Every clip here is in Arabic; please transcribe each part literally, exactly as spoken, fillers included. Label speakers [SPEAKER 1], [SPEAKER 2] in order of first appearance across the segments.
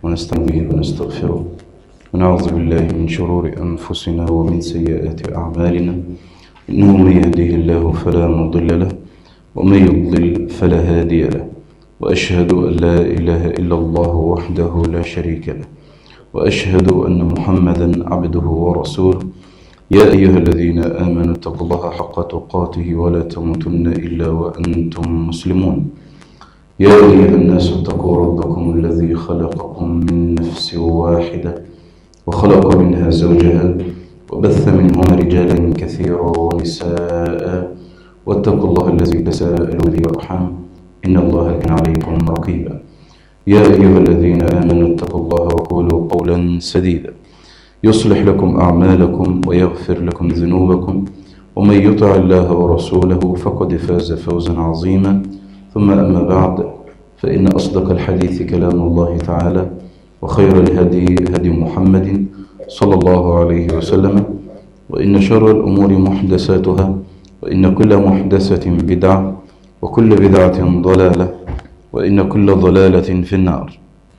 [SPEAKER 1] ونستعين به ونستغفره ونعوذ بالله من شرور أنفسنا ومن سيئات أعمالنا، إنه من يهده الله فلا مضل له ومن يضلل فلا هادي له، وأشهد أن لا إله إلا الله وحده لا شريك له، وأشهد أن محمدا عبده ورسوله. يا أيها الذين آمنوا اتقوا الله حق تقاته ولا تموتن إلا وأنتم مسلمون. يا أيها الناس اتقوا ربكم الذي خلقكم من نفس واحدة وخلق منها زوجها وبث منهما رجالا كثيرا ونساء، واتقوا الله الذي تساءلون به والأرحام إن الله كان عليكم رقيبا. يا أيها الذين آمنوا اتقوا الله وقولوا قولا سديدا يصلح لكم أعمالكم ويغفر لكم ذنوبكم، ومن يطع الله ورسوله فقد فاز فوزا عظيما. ثم أما بعد، فإن أصدق الحديث كلام الله تعالى، وخير الهدي هدي محمد صلى الله عليه وسلم، وإن شر الأمور محدثاتها، وإن كل محدثة بدعة، وكل بدعة ضلالة، وإن كل ضلالة في النار.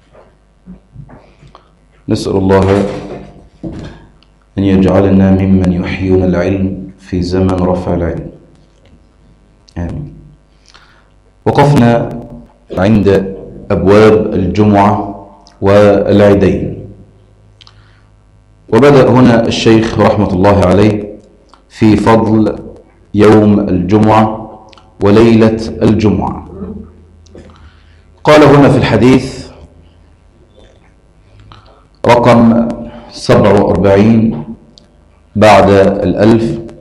[SPEAKER 1] نسأل الله أن يجعلنا ممن يحيون العلم في زمن رفع العلم، آمين. وقفنا عند أبواب الجمعة والعيدين، وبدأ هنا الشيخ رحمة الله عليه في فضل يوم الجمعة وليلة الجمعة. قال هنا في الحديث رقم سبعة وأربعين بعد الألف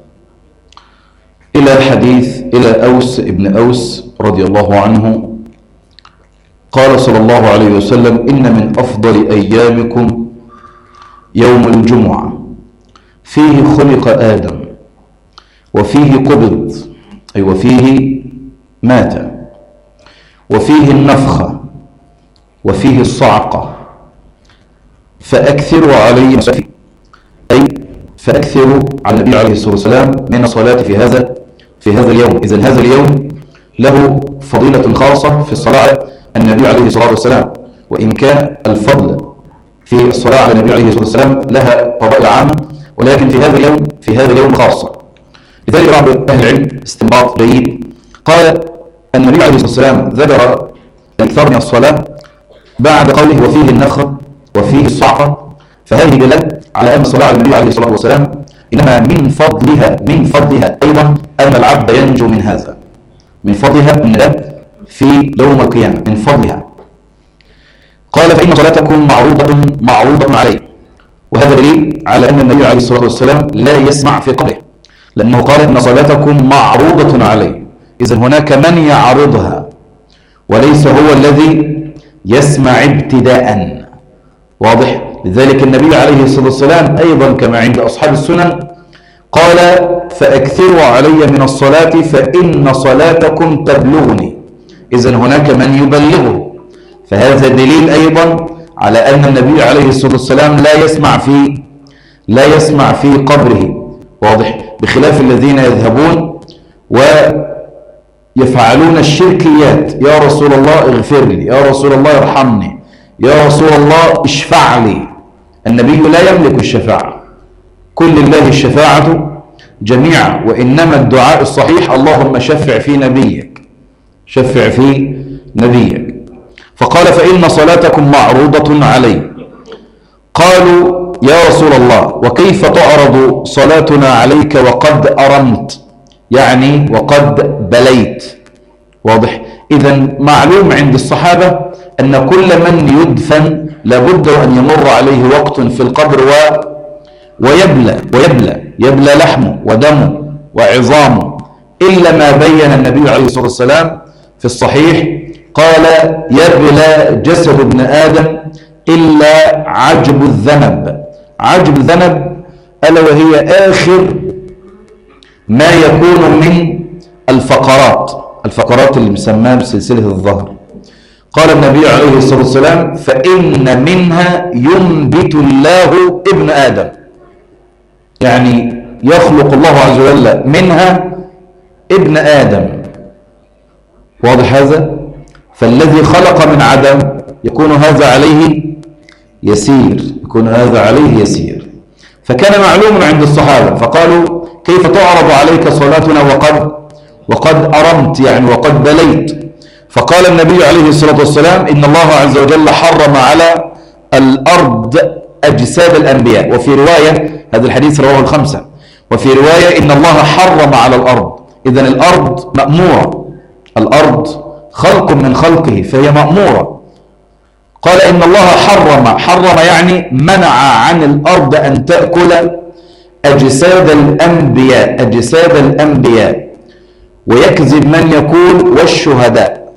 [SPEAKER 1] إلى حديث إلى أوس ابن أوس رضي الله عنه قال صلى الله عليه وسلم: إن من أفضل أيامكم يوم الجمعة، فيه خلق آدم وفيه قبض، أي وفيه مات، وفيه النفخة وفيه الصعقة، فأكثروا علي أي فأكثروا على النبي عليه الصلاة والسلام من الصلاة في هذا في هذا اليوم. إذن هذا اليوم له فضيلة خاصة في الصلاة على النبي عليه الصلاة والسلام، وإن كان الفضل في الصلاة على النبي عليه الصلاة والسلام لها فضائل عامة، ولكن في هذا اليوم في هذا اليوم خاصة. لذلك بعض أهل العلم استنباط جيد، قال النبي عليه الصلاة والسلام ذكر الإكثار من الصلاة بعد قوله وفيه النفخة وفيه الصعقة، فهذه دلالة على أن الصلاة على النبي عليه الصلاة والسلام إنما من فضلها من فضلها أيضا أن العبد ينجو من هذا، من فضلها أن ده في يوم القيامة من فضلها. قال فإن صلاتكم معروضة معروضة عليه، وهذا دليل على أن النبي عليه الصلاة والسلام لا يسمع في قبره، لأنه قال إن صلاتكم معروضة عليه. إذن هناك من يعرضها وليس هو الذي يسمع ابتداء، واضح؟ لذلك النبي عليه الصلاة والسلام أيضا كما عند أصحاب السنن قال فأكثروا علي من الصلاة فإن صلاتكم تبلغني. إذن هناك من يبلغه، فهذا دليل أيضا على أن النبي عليه الصلاة والسلام لا يسمع في لا يسمع في قبره، واضح؟ بخلاف الذين يذهبون ويفعلون الشركيات، يا رسول الله اغفر لي، يا رسول الله ارحمني، يا رسول الله اشفع لي. النبي لا يملك الشفاعة، كل الله الشفاعة جميعا، وإنما الدعاء الصحيح اللهم شفع في نبيك، شفع في نبيك. فقال فإن صلاتكم معروضة علي. قالوا يا رسول الله وكيف تعرض صلاتنا عليك وقد أرمت، يعني وقد بليت، واضح؟ إذن معلوم عند الصحابة أن كل من يدفن لابد أن يمر عليه وقت في القبر و... ويبلى ويبلى يبلى لحمه ودمه وعظامه، إلا ما بين النبي عليه الصلاة والسلام في الصحيح قال يبلى جسد ابن آدم إلا عجب الذنب. عجب الذنب ألا وهي آخر ما يكون من الفقرات الفقرات اللي مسماها بسلسلة الظهر. قال النبي عليه الصلاة والسلام فإن منها ينبت الله ابن آدم، يعني يخلق الله عز وجل منها ابن آدم، واضح هذا؟ فالذي خلق من عدم يكون هذا عليه يسير، يكون هذا عليه يسير. فكان معلوم عند الصحابة، فقالوا كيف تعرض عليك صلاتنا وقد وقد أرمت، يعني وقد بليت؟ فقال النبي عليه الصلاة والسلام إن الله عز وجل حرم على الأرض أجساد الأنبياء. وفي رواية، هذا الحديث رواه الخمسة، وفي رواية إن الله حرم على الأرض. إذن الأرض مأمورة، الأرض خلق من خلقه فهي مأمورة. قال إن الله حرم، حرم يعني منع عن الأرض أن تأكل أجساد الأنبياء، أجساد الأنبياء، ويكذب من يقول والشهداء.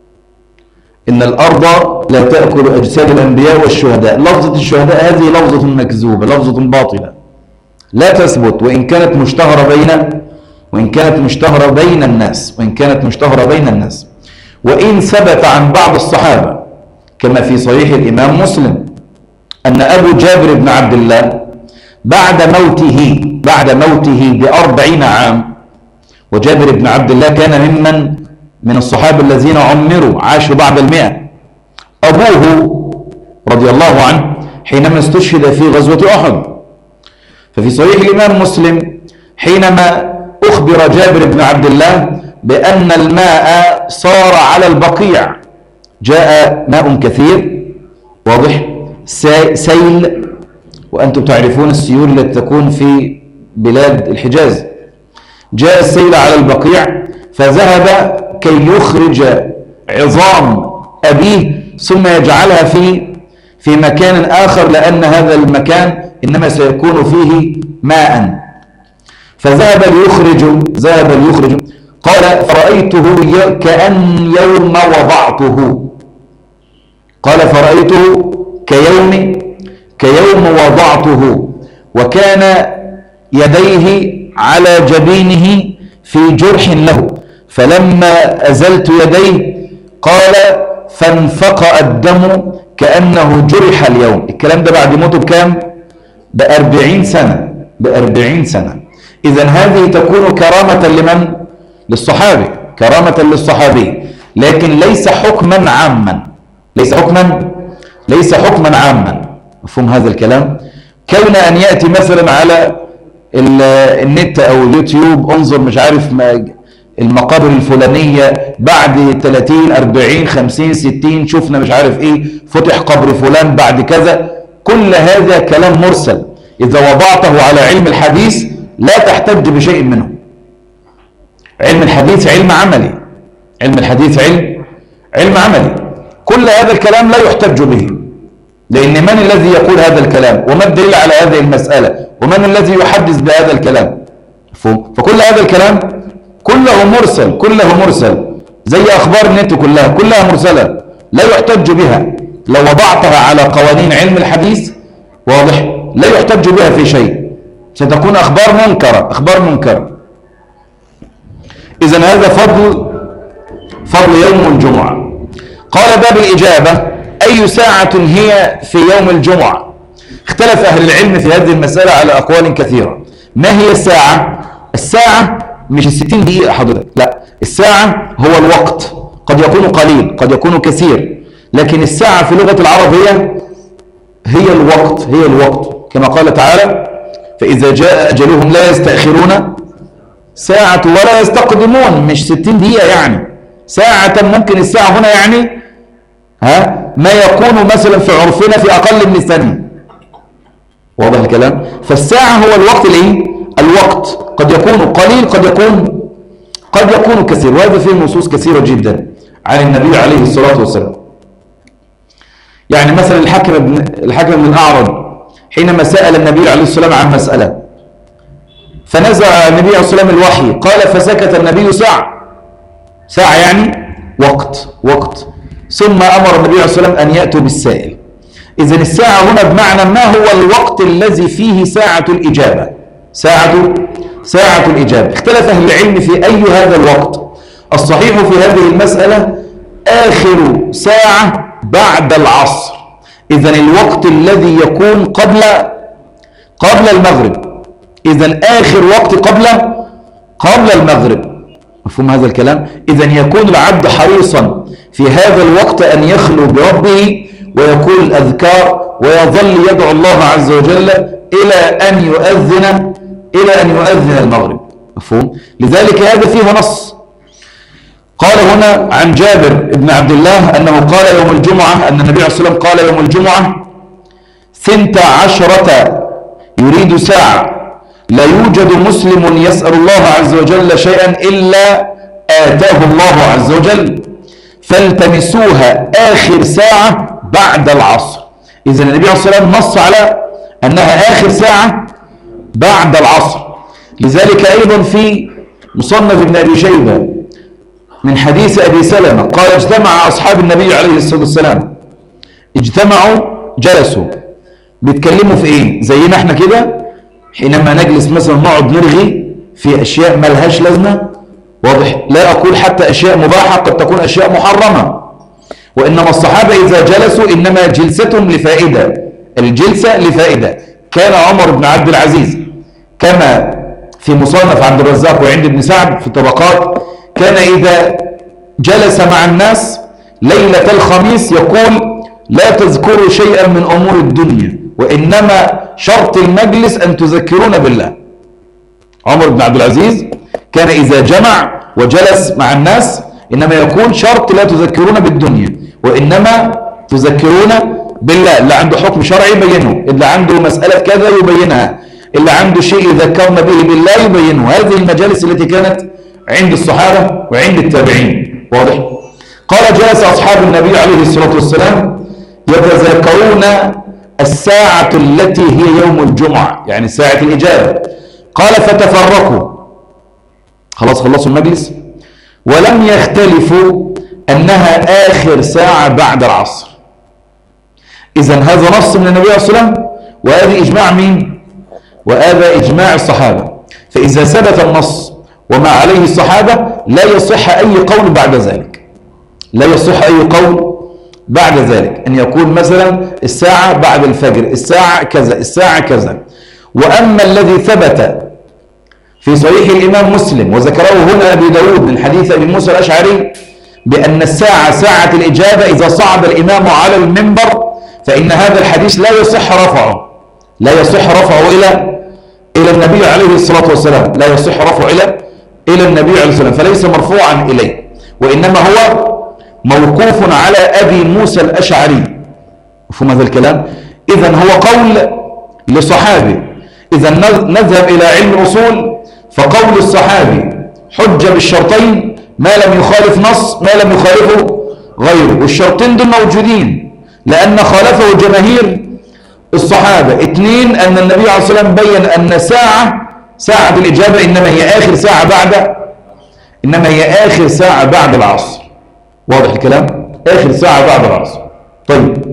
[SPEAKER 1] إن الأرض لا تأكل أجساد الأنبياء والشهداء. لفظة الشهداء هذه لفظة مكذوبة، لفظة باطلة لا تثبت، وإن كانت مشتهرة بين وإن كانت مشتهرة بين الناس وإن كانت مشتهرة بين الناس وإن ثبت عن بعض الصحابة كما في صحيح الإمام مسلم أن أبو جابر بن عبد الله بعد موته بعد موته بأربعين عام، وجابر بن عبد الله كان ممن من الصحابة الذين عمروا عاشوا بعد المئة، أبوه رضي الله عنه حينما استشهد في غزوة أحد. ففي صحيح الإمام مسلم حينما أخبر جابر بن عبد الله بأن الماء صار على البقيع، جاء ماء كثير واضح سيل، وأنتم تعرفون السيول التي تكون في بلاد الحجاز، جاء السيل على البقيع فذهب كي يخرج عظام أبيه ثم يجعلها في في مكان آخر، لأن هذا المكان إنما سيكون فيه ماء. فذهب ليخرج ذهب ليخرج قال فرأيته كأن يوم وضعته، قال فرأيته كيوم كيوم وضعته، وكان يديه على جبينه في جرح له، فلما أزلت يديه قال فانفقأ الدم كأنه جرح اليوم. الكلام ده بعد موته بكام؟ بأربعين سنة بأربعين سنة. إذن هذه تكون كرامة لمن؟ للصحابي، كرامة للصحابي، لكن ليس حكما عاما، ليس حكما ليس حكما عاما. مفهوم هذا الكلام؟ كون أن يأتي مثلا على النت أو اليوتيوب انظر مش عارف ما المقابر الفلانية بعد ثلاثين أربعين خمسين ستين شفنا مش عارف ايه فتح قبر فلان بعد كذا، كل هذا كلام مرسل إذا وضعته على علم الحديث لا تحتج بشيء منه. علم الحديث علم عملي، علم الحديث علم علم عملي، كل هذا الكلام لا يحتج به، لأن من الذي يقول هذا الكلام وما الدليل على هذه المسألة ومن الذي يحدث بهذا الكلام؟ فكل هذا الكلام كله مرسل، كله مرسل زي أخبار النت كلها كلها مرسلة لا يحتج بها. لو وضعتها على قوانين علم الحديث واضح لا يحتج بها في شيء، ستكون أخبار منكرة أخبار منكرة. إذن هذا فضل فضل يوم الجمعة. قال باب الإجابة أي ساعة هي في يوم الجمعة؟ اختلف أهل العلم في هذه المسألة على أقوال كثيرة. ما هي الساعة؟ الساعة مش الستين دقيقة حضرتك، لا، الساعة هو الوقت، قد يكون قليل قد يكون كثير، لكن الساعة في لغة العرب هي هي الوقت هي الوقت كما قال تعالى فإذا جاء أجلهم لا يستأخرون ساعة ولا يستقدمون. مش ستين دقيقة يعني ساعة، ممكن الساعة هنا يعني ها ما يكون مثلا في عرفنا في أقل من ثانية. واضح الكلام؟ فالساعة هو الوقت الايه؟ الوقت قد يكون قليل قد يكون قد يكون كثير، وهذا فيه نصوص كثيرة جدا عن النبي عليه الصلاة والسلام. يعني مثلا الحكم بن الحكم بن الأعرج حينما سأل النبي عليه الصلاة والسلام عن مسألة فنزع النبي عليه الصلاة والسلام الوحي، قال فسكت النبي ساعة ساعة يعني وقت وقت ثم أمر النبي عليه الصلاة والسلام أن يأتوا بالسائل. إذن الساعة هنا بمعنى ما هو الوقت الذي فيه ساعة الإجابة، ساعة ساعة الإجابة. اختلف أهل العلم في أي هذا الوقت. الصحيح في هذه المسألة آخر ساعة بعد العصر، إذن الوقت الذي يكون قبل قبل المغرب، إذن آخر وقت قبل قبل المغرب. مفهوم هذا الكلام؟ إذن يكون العبد حريصا في هذا الوقت أن يخلو بربه ويقول الأذكار ويظل يدعو الله عز وجل إلى أن يؤذن إلى أن يؤذن المغرب. مفهوم؟ لذلك هذا فيه نص. قال هنا عن جابر بن عبد الله أنه قال يوم الجمعة، أن النبي عليه الصلاة والسلام قال يوم الجمعة: ثنتا عشرة يريد ساعة لا يوجد مسلم يسأل الله عز وجل شيئا إلا آتاه الله عز وجل، فالتمسوها آخر ساعة بعد العصر. إذن النبي عليه الصلاة والسلام نص على أنها آخر ساعة بعد العصر. لذلك أيضا في مصنف ابن أبي شيبة من حديث أبي سلمة قال: اجتمع أصحاب النبي عليه الصلاة والسلام، اجتمعوا جلسوا بيتكلموا في إيه؟ زينا احنا كده حينما نجلس مثلا نقعد نرغي في أشياء ما لهاش لازمة، واضح؟ لا أقول حتى أشياء مباحة، قد تكون أشياء محرمة. وإنما الصحابة إذا جلسوا إنما جلستهم لفائدة، الجلسة لفائدة. كان عمر بن عبد العزيز كما في مصنف عبد الرزاق وعند ابن سعد في الطبقات، كان إذا جلس مع الناس ليلة الخميس يقول: لا تذكروا شيئا من أمور الدنيا، وإنما شرط المجلس أن تذكرون بالله. عمر بن عبد العزيز كان إذا جمع وجلس مع الناس إنما يقول: شرط لا تذكرون بالدنيا، وإنما تذكرون بالله. اللي عنده حكم شرعي يبينه، اللي عنده مسألة كذا يبينها، اللي عنده شيء يذكرنا به بالله يبينه. هذه المجالس التي كانت عند الصحابة وعند التابعين. واضح؟ قال: جلس أصحاب النبي عليه الصلاة والسلام يتذاكرون الساعة التي هي يوم الجمعة، يعني ساعة الإجابة. قال: فتفرقوا، خلاص خلصوا المجلس، ولم يختلفوا أنها آخر ساعة بعد العصر. إذن هذا نص من النبي عليه الصلاة والسلام، وهذا إجماع مين؟ وهذا إجماع الصحابة. فإذا ثبت النص وما عليه الصحابة لا يصح أي قول بعد ذلك، لا يصح أي قول بعد ذلك أن يكون مثلا الساعة بعد الفجر، الساعة كذا، الساعة كذا. وأما الذي ثبت في صحيح الإمام مسلم وذكره هنا أبي داود من حديث أبي موسى الأشعري بأن الساعة ساعة الإجابة إذا صعد الإمام على المنبر، فإن هذا الحديث لا يصح رفعه، لا يصح رفعه إلى إلى النبي عليه الصلاة والسلام، لا يصح رفعه إلى إلى النبي عليه الصلاة والسلام، فليس مرفوعا إليه، وإنما هو موقوف على أبي موسى الأشعري. مفهوم هذا الكلام؟ إذن هو قول لصحابي. إذن نذهب إلى علم الأصول، فقول الصحابي حجة بالشرطين: ما لم يخالف نص، ما لم يخالفه غيره. والشرطين دول موجودين لأن خالفه جماهير الصحابة. اثنين، أن النبي عليه الصلاة والسلام بين أن ساعة ساعة الإجابة إنما هي آخر ساعة بعد إنما هي آخر ساعة بعد العصر. واضح الكلام؟ آخر ساعة بعد العصر. طيب،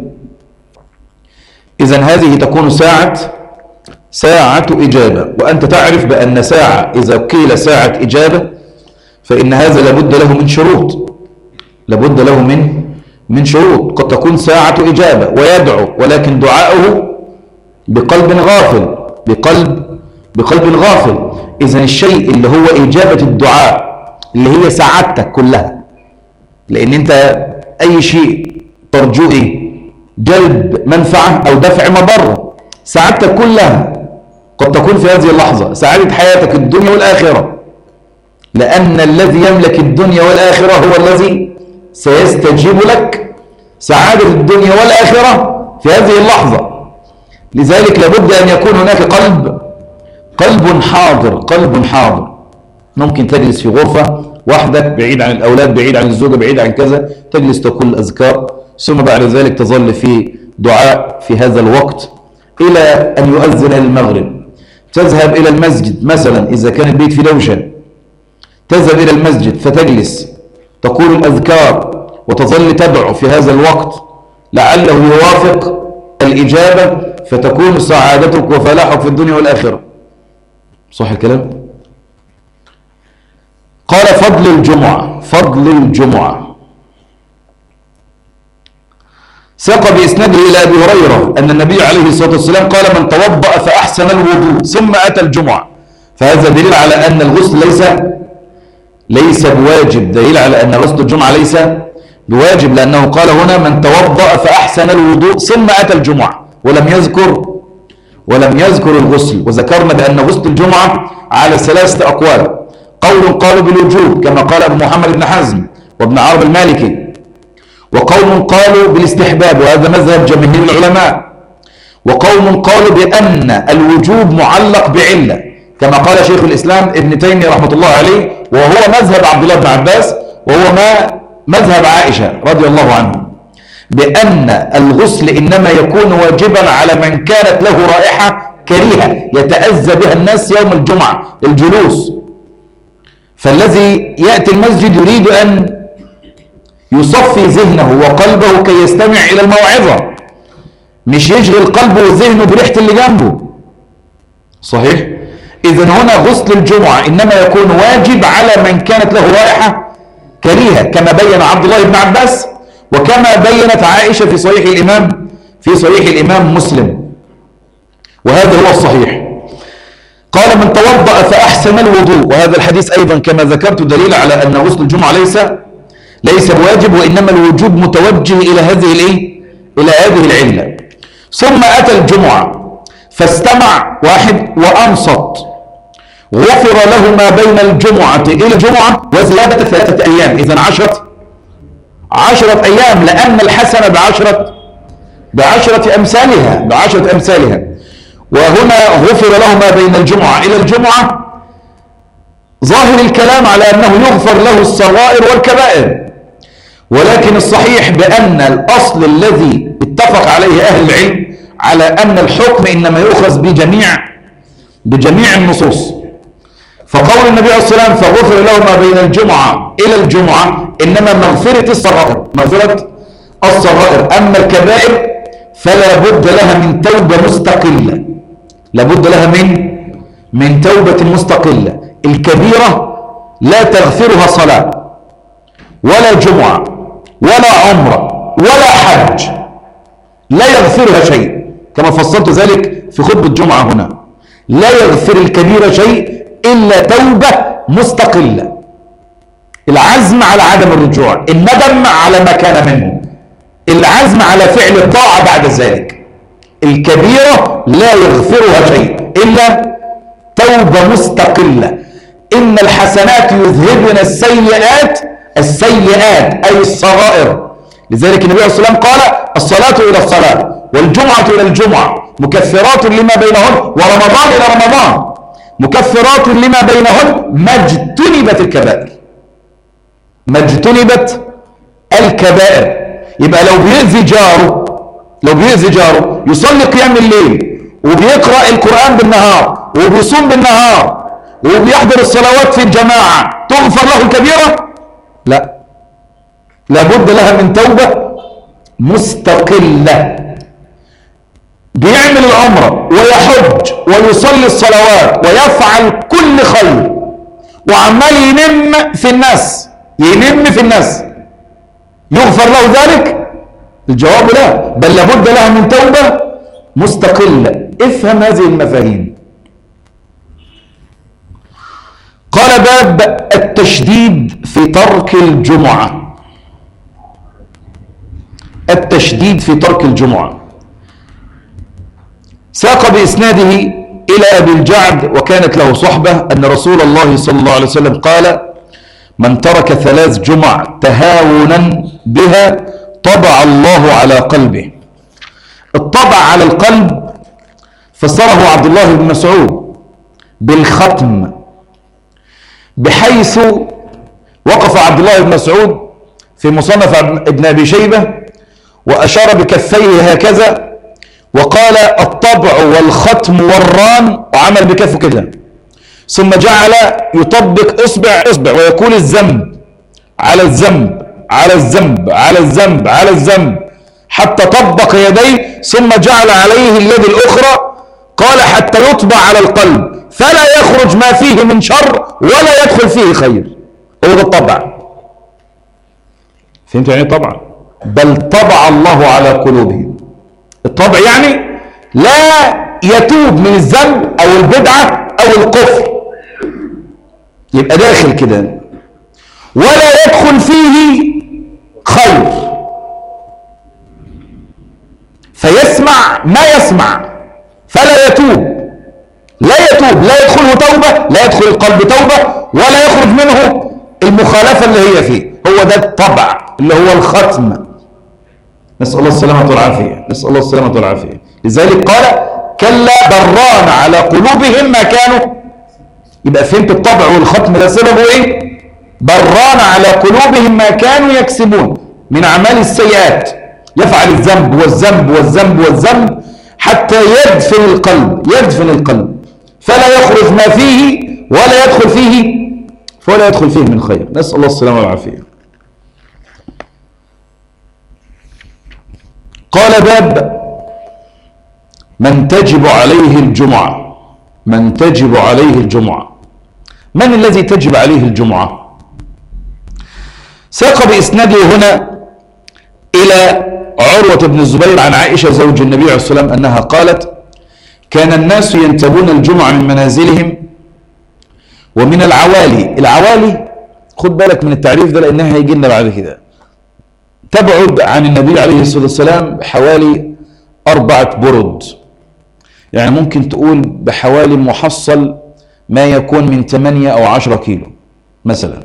[SPEAKER 1] إذن هذه تكون ساعة ساعة إجابة. وأنت تعرف بأن ساعة إذا قيل ساعة إجابة فإن هذا لابد له من شروط، لابد له من من شروط. قد تكون ساعة إجابة ويدعو، ولكن دعاؤه بقلب غافل، بقلب بقلب غافل. إذن الشيء اللي هو إجابة الدعاء اللي هي سعادتك كلها، لأن أنت أي شيء ترجو إيه؟ جلب منفعة أو دفع مضرة. سعادتك كلها قد تكون في هذه اللحظة، سعادة حياتك الدنيا والآخرة، لأن الذي يملك الدنيا والآخرة هو الذي سيستجيب لك سعادة الدنيا والآخرة في هذه اللحظة. لذلك لابد أن يكون هناك قلب قلب حاضر، قلب حاضر. ممكن تجلس في غرفة وحدك بعيد عن الأولاد، بعيد عن الزوجة، بعيد عن كذا، تجلس تقول الأذكار، ثم بعد ذلك تظل في دعاء في هذا الوقت إلى أن يؤذن المغرب. تذهب إلى المسجد مثلا إذا كان البيت في دوشة، تذهب إلى المسجد فتجلس تقول الأذكار وتظل تدعو في هذا الوقت لعله يوافق الإجابة، فتكون سعادتك وفلاحك في الدنيا والآخرة. صح الكلام؟ قال: فضل الجمعة، فضل الجمعة. ساق بإسناده إلى أبي هريرة أن النبي عليه الصلاة والسلام قال: من توضأ فأحسن الوضوء ثم أتى الجمعة. فهذا دليل على أن الغسل ليس ليس بواجب، دليل على أن غسل الجمعة ليس بواجب، لأنه قال هنا: من توضأ فأحسن الوضوء ثم أتى الجمعة، ولم يذكر ولم يذكر الغسل. وذكرنا بأن غسل الجمعة على ثلاثة أقوال. قول قالوا بالوجوب كما قال أبو محمد بن حزم وابن عرب المالكي، وقوم قالوا بالاستحباب وهذا مذهب جماهير العلماء، وقوم قالوا بأن الوجوب معلق بعلة كما قال شيخ الإسلام ابن تيمية رحمة الله عليه، وهو مذهب عبد الله بن عباس، وهو ما مذهب عائشة رضي الله عنه، بأن الغسل إنما يكون واجبا على من كانت له رائحة كريهة يتأذى بها الناس يوم الجمعة الجلوس. فالذي يأتي المسجد يريد أن يصفي ذهنه وقلبه كي يستمع إلى الموعظة، مش يشغل قلبه وذهنه بريحة اللي جنبه. صحيح؟ إذن هنا غسل الجمعة إنما يكون واجب على من كانت له رائحة كريهة كما بين عبد الله بن عباس وكما بينت عائشة في صحيح الإمام في صحيح الإمام مسلم، وهذا هو الصحيح. قال من توضأ فأحسن الوضوء، وهذا الحديث أيضا كما ذكرت دليل على أن غسل الجمعة ليس ليس بواجب، وإنما الوجوب متوجه إلى هذه الإيه؟ إلى هذه العلة. ثم أتى الجمعة فاستمع واحد وأنصت، غفر له ما بين الجمعة إلى الجمعة وزيادة ثلاثة أيام، إذن عشرة عشرة أيام، لأن الحسنة بعشرة بعشرة أمثالها بعشرة أمثالها. وهنا غفر له ما بين الجمعة إلى الجمعة، ظاهر الكلام على أنه يغفر له الصغائر والكبائر، ولكن الصحيح بأن الأصل الذي اتفق عليه أهل العلم على أن الحكم إنما يؤخذ بجميع بجميع النصوص. فقول النبي عليه الصلاة والسلام فغفر له ما بين الجمعة إلى الجمعة إنما مغفرة الصغائر مغفرة الصغائر، أما الكبائر فلا بد لها من توبة مستقلة، لابد لها من من توبة مستقلة. الكبيرة لا تغفرها صلاة ولا جمعة ولا عمرة ولا حج، لا يغفرها شيء كما فصلت ذلك في خطبة الجمعة هنا. لا يغفر الكبيرة شيء إلا توبة مستقلة، العزم على عدم الرجوع، الندم على ما كان منه، العزم على فعل الطاعة بعد ذلك. الكبيرة لا يغفرها شيء إلا توبة مستقلة. إن الحسنات يذهبن السيئات السيئات أي الصغائر. لذلك النبي عليه الصلاة والسلام قال الصلاة إلى الصلاة والجمعة إلى الجمعة مكفرات لما بينهن، ورمضان إلى رمضان مكفرات لما بينهن ما اجتنبت الكبائر ما اجتنبت الكبائر. يبقى لو بيأذي جاره لو بيأذي جاره يصلي قيام الليل وبيقرأ القرآن بالنهار وبيصوم بالنهار وبيحضر الصلوات في الجماعة، تغفر له الكبيرة؟ لا، لابد لها من توبة مستقلة. بيعمل العمرة ويحج ويصلي الصلوات ويفعل كل خير وعمال ينم في الناس ينم في الناس يغفر له ذلك؟ الجواب لا، بل لابد لها من توبة مستقلة. افهم هذه المفاهيم. قال باب التشديد في ترك الجمعة. التشديد في ترك الجمعة ساق بإسناده إلى أبي الجعد وكانت له صحبة أن رسول الله صلى الله عليه وسلم قال من ترك ثلاث جمع تهاونا بها طبع الله على قلبه. الطبع على القلب فسره عبد الله بن مسعود بالختم، بحيث وقف عبد الله بن مسعود في مصنف ابن أبي شيبة وأشار بكفيه هكذا وقال الطبع والختم والران، وعمل بكفه كده، ثم جعل يطبق اصبع اصبع ويقول الذنب على الذنب على الذنب على الذنب على الذنب حتى طبق يديه، ثم جعل عليه اليد الأخرى قال حتى يطبع على القلب فلا يخرج ما فيه من شر ولا يدخل فيه خير. هو ده الطبع. فهمت يعني طبع؟ بل طبع الله على قلوبهم. الطبع يعني لا يتوب من الذنب أو البدعة أو الكفر، يبقى داخل كده ولا يدخل فيه خير. فيسمع ما يسمع فلا يتوب، لا يتوب، لا يدخله توبة، لا يدخل القلب توبة، ولا يخرج منه المخالفة اللي هي فيه. هو ده الطبع اللي هو الختم. نسأل الله السلامة والعافية، نسأل الله السلامة والعافية. لذلك قال كلا بران على قلوبهم ما كانوا. يبقى فهمت الطبع والختم ده سببه ايه؟ بران على قلوبهم ما كانوا يكسبون من أعمال السيئات. يفعل الذنب والذنب والذنب والذنب حتى يدفن القلب، يدفن القلب فلا يخرج ما فيه ولا يدخل فيه ولا يدخل فيه من خير. نسأل الله السلامة والعافية. قال باب من تجب عليه الجمعة. من تجب عليه الجمعة، من الذي تجب عليه الجمعة؟ ساق بإسناده هنا إلى عروة بن الزبير عن عائشة زوج النبي عليه الصلاة والسلام أنها قالت كان الناس ينتبون الجمعة من منازلهم ومن العوالي. العوالي خد بالك من التعريف ده لأنها هيجي لنا بعد كده. تبعد عن النبي عليه الصلاة والسلام بحوالي أربعة برد، يعني ممكن تقول بحوالي محصل ما يكون من ثمانية أو عشرة كيلو مثلا.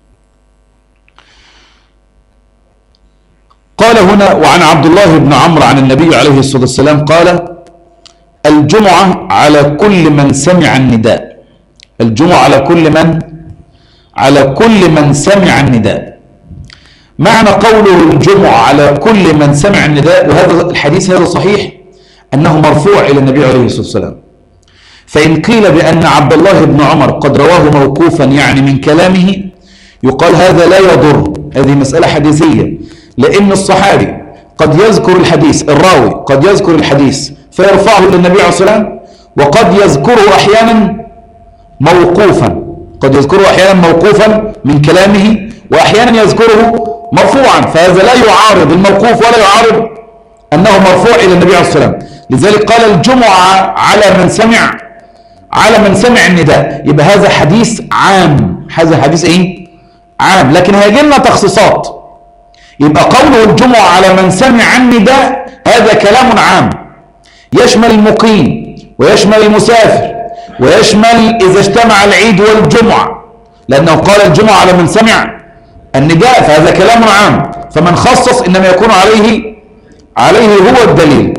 [SPEAKER 1] قال هنا وعن عبد الله بن عمرو عن النبي عليه الصلاة والسلام قال الجمعة على كل من سمع النداء. الجمعة على كل من على كل من سمع النداء. معنى قوله الجمعة على كل من سمع النداء، وهذا الحديث هذا صحيح أنه مرفوع إلى النبي عليه الصلاة والسلام. فإن قيل بأن عبد الله بن عمر قد رواه موقوفا يعني من كلامه يقال هذا لا يضر، هذه مسألة حديثية، لأن الصحابي قد يذكر الحديث، الراوي قد يذكر الحديث فيرفعه للنبي عليه الصلاة والسلام، وقد يذكره أحيانا موقوفا، قد يذكره أحيانا موقوفا من كلامه، وأحيانا يذكره مرفوعا، فهذا لا يعارض الموقوف ولا يعارض أنه مرفوع إلى النبي عليه الصلاة والسلام. لذلك قال الجمعة على من سمع على من سمع النداء. يبقى هذا حديث عام، هذا حديث إيه؟ عام، لكن هيجي لنا تخصيصات. يبقى قوله الجمعة على من سمع النداء هذا كلام عام يشمل المقيم ويشمل المسافر ويشمل إذا اجتمع العيد والجمعة، لأنه قال الجمعة على من سمع النداء، فهذا كلام عام، فمن خصص إنما يكون عليه عليه هو الدليل.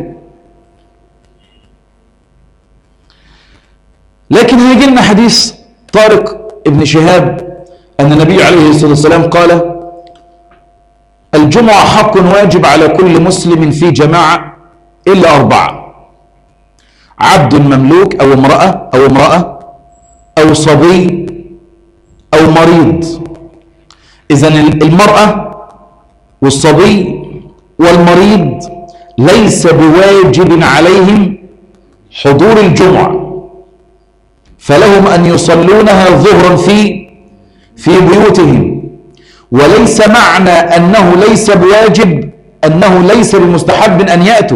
[SPEAKER 1] لكن هيجي لنا حديث طارق ابن شهاب أن النبي عليه الصلاة والسلام قال الجمعة حق واجب على كل مسلم في جماعة إلا أربعة: عبد مملوك أو امرأة أو امرأة أو صبي أو مريض. إذن المرأة والصبي والمريض ليس بواجب عليهم حضور الجمعة، فلهم أن يصلونها ظهرا في في بيوتهم، وليس معنى أنه ليس بواجب أنه ليس بمستحب أن يأتوا.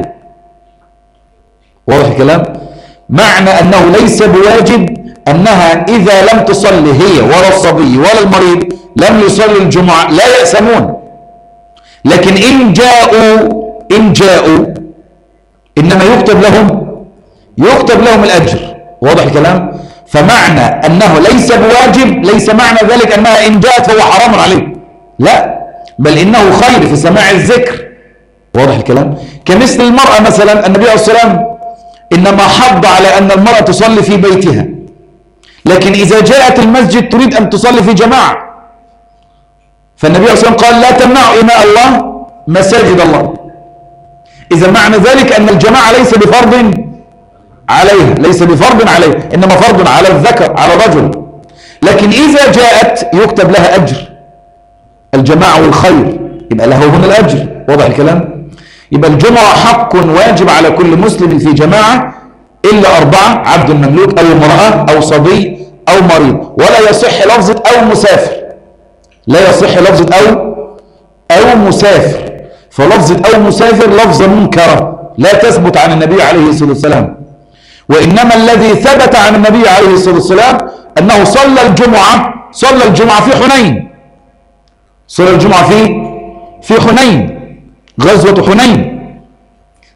[SPEAKER 1] واضح الكلام؟ معنى أنه ليس بواجب أنها إذا لم تصلي هي ولا الصبي ولا المريض لم يصلي الجمعة لا يأسمون، لكن إن جاءوا إن جاءوا إنما يكتب لهم يكتب لهم الأجر. واضح الكلام؟ فمعنى أنه ليس بواجب ليس معنى ذلك أنها إن جاءت فهو حرام عليه، لا، بل إنه خير في سماع الذكر. واضح الكلام؟ كمثل المرأة مثلا، النبي عليه الصلاة والسلام إنما حض على أن المرأة تصلي في بيتها، لكن إذا جاءت المسجد تريد أن تصلي في جماعة، فالنبي عليه الصلاة والسلام قال لا تمنعوا إماء الله مساجد الله. إذا معنى ذلك أن الجماعة ليس بفرض عليها، ليس بفرض عليها، إنما فرض على الذكر على الرجل، لكن إذا جاءت يكتب لها أجر الجماعة والخير، يبقى له هنا الأجر. واضح الكلام؟ يبقى الجمعة حق واجب على كل مسلم في جماعة إلا أربعة: عبد مملوك أو امرأة أو صبي أو مريض. ولا يصح لفظة أو مسافر، لا يصح لفظة أو أو مسافر، فلفظة أو مسافر لفظة منكرة لا تثبت عن النبي عليه الصلاة والسلام، وإنما الذي ثبت عن النبي عليه الصلاة والسلام أنه صلى الجمعة صلى الجمعة في حنين، صلى الجمعة في في حنين، غزوة حنين،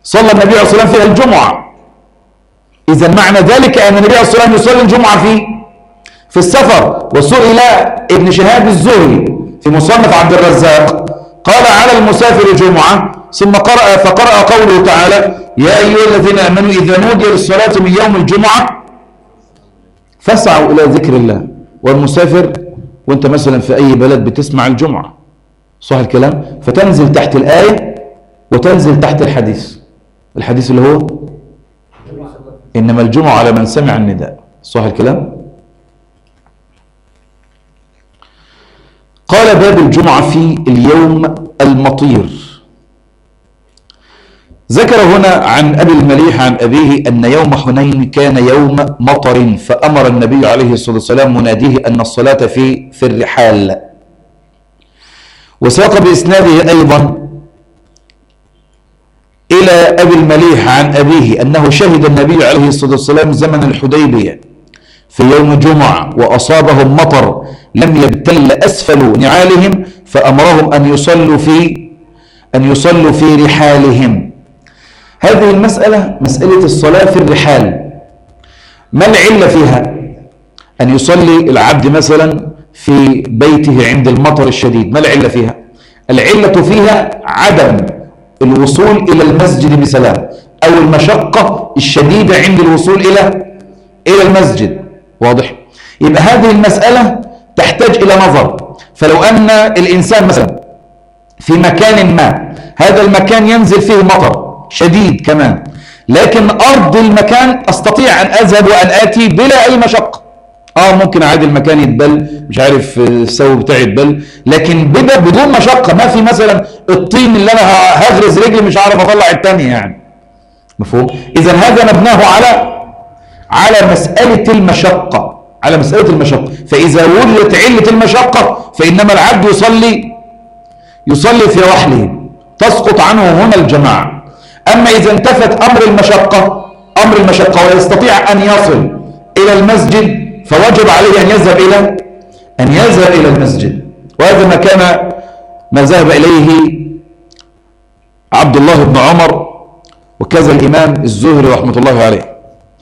[SPEAKER 1] صلى النبي عليه الصلاة والسلام فيها الجمعة. إذا معنى ذلك أن النبي عليه الصلاة والسلام يصلي الجمعة في في السفر. وسئل ابن شهاب الزهري في مصنف عبد الرزاق قال على المسافر جمعة، ثم قرأ فقرأ قوله تعالى يا أيها الذين آمنوا إذا نودي للصلاة من يوم الجمعة فاسعوا إلى ذكر الله. والمسافر وانت مثلا في أي بلد بتسمع الجمعة، صح الكلام؟ فتنزل تحت الآية وتنزل تحت الحديث. الحديث اللي هو إنما الجمعة على من سمع النداء، صح الكلام؟ قال باب الجمعة في اليوم المطير. ذكر هنا عن أبي المليح عن أبيه أن يوم حنين كان يوم مطر، فأمر النبي عليه الصلاة والسلام مناديه أن الصلاة في في الرحال. وساق بإسناده أيضا إلى أبي المليح عن أبيه أنه شهد النبي عليه الصلاة والسلام زمن الحديبية في يوم جمعة وأصابهم مطر لم يبتل أسفل نعالهم، فأمرهم أن يصلوا في أن يصلوا في رحالهم. هذه المسألة مسألة الصلاة في الرحال، ما العلة فيها؟ أن يصلي العبد مثلا في بيته عند المطر الشديد، ما العلة فيها؟ العلة فيها عدم الوصول إلى المسجد بسلام، أو المشقة الشديدة عند الوصول إلى إلى المسجد. واضح؟ يبقى هذه المسألة تحتاج إلى نظر. فلو أن الإنسان مثلا في مكان ما، هذا المكان ينزل فيه مطر شديد كمان، لكن أرض المكان أستطيع أن أذهب وأن آتي بلا أي مشقة. آه ممكن عادي المكان يتبل، مش عارف السو بتاعي يتبل، لكن بدون مشقة. ما في مثلا الطين اللي أنا هغرز رجلي مش عارف أطلع التانية يعني. مفهوم؟ إذا هذا مبناه على على مسألة المشقة، على مسألة المشقة. فإذا وجدت علة المشقة فإنما العبد يصلي يصلي في رحله، تسقط عنه هنا الجماعة. أما إذا انتفت أمر المشقة أمر المشقة ويستطيع أن يصل إلى المسجد فوجب عليه أن يذهب إلى أن يذهب إلى المسجد. وهذا ما كان ما ذهب إليه عبد الله بن عمر وكذا الإمام الزهري رحمة الله عليه.